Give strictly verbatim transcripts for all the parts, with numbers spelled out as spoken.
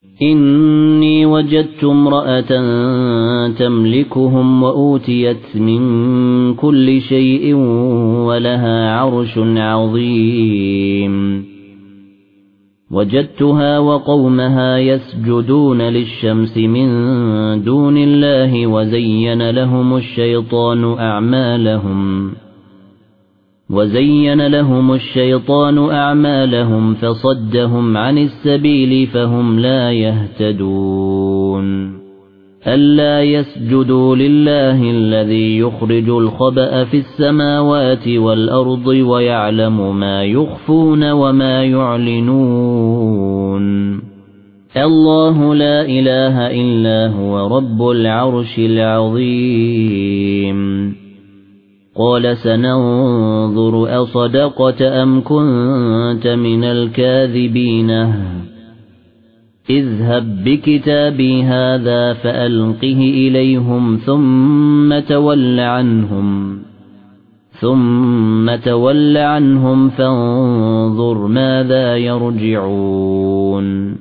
إني وجدت امرأة تملكهم وأوتيت من كل شيء ولها عرش عظيم وجدتها وقومها يسجدون للشمس من دون الله وزين لهم الشيطان أعمالهم وزين لهم الشيطان أعمالهم فصدهم عن السبيل فهم لا يهتدون ألا يسجدوا لله الذي يخرج الخبأ في السماوات والأرض ويعلم ما يخفون وما يعلنون الله لا إله إلا هو رب العرش العظيم قال سننظر أصدقت أم كنت من الكاذبين اذهب بكتابي هذا فألقه إليهم ثم تول عنهم ثم تول عنهم فانظر ماذا يرجعون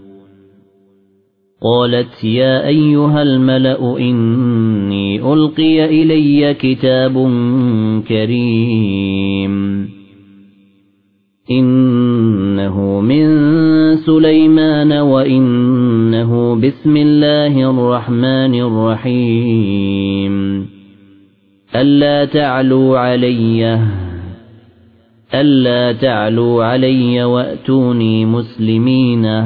قالت يا أيها الملأ إني ألقي إلي كتاب كريم إنه من سليمان وإنه بسم الله الرحمن الرحيم ألا تعلوا علي ألا تعلوا علي وأتوني مسلمين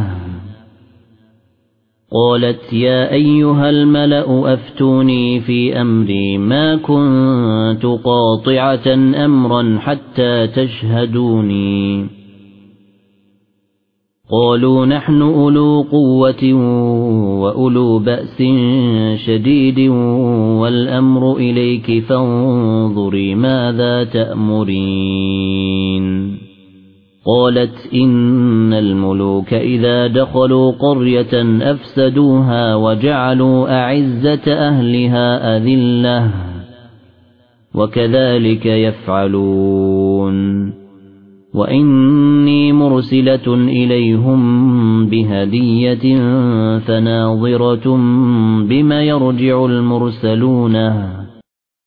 قالت يا أيها الملأ أفتوني في أمري ما كنت قاطعة أمرا حتى تشهدوني قالوا نحن أولو قوة وأولو بأس شديد والأمر إليك فانظري ماذا تأمرين قالت إن الملوك إذا دخلوا قرية أفسدوها وجعلوا أعزة أهلها أذلة وكذلك يفعلون وإني مرسلة إليهم بهدية فناظرة بما يرجع المرسلون